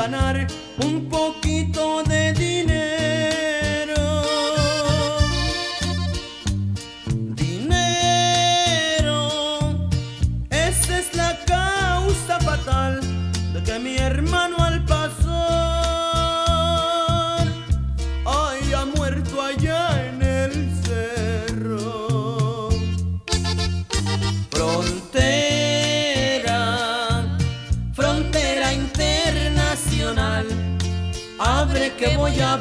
ganar un poquito de dinero. Dinero, esa es la causa fatal de que mi hermano al pasar haya muerto allá en el cerro. Frontera internacional, abre que voy a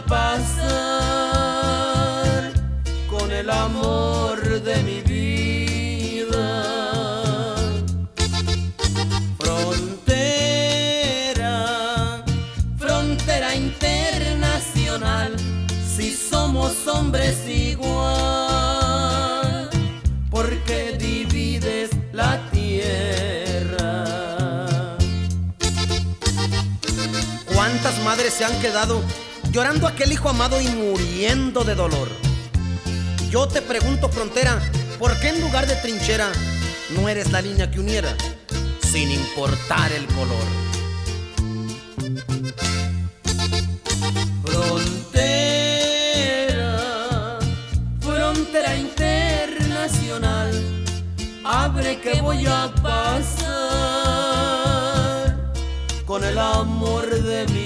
pasar con el amor de mi vida. Frontera internacional, si somos hombres igual, ¿por qué divides la tierra? ¿Cuántas madres se han quedado llorando a aquel hijo amado y muriendo de dolor? Yo te pregunto, frontera, ¿por qué en lugar de trinchera no eres la línea que uniera, sin importar el color? Frontera internacional, abre que voy a pasar con el amor de mi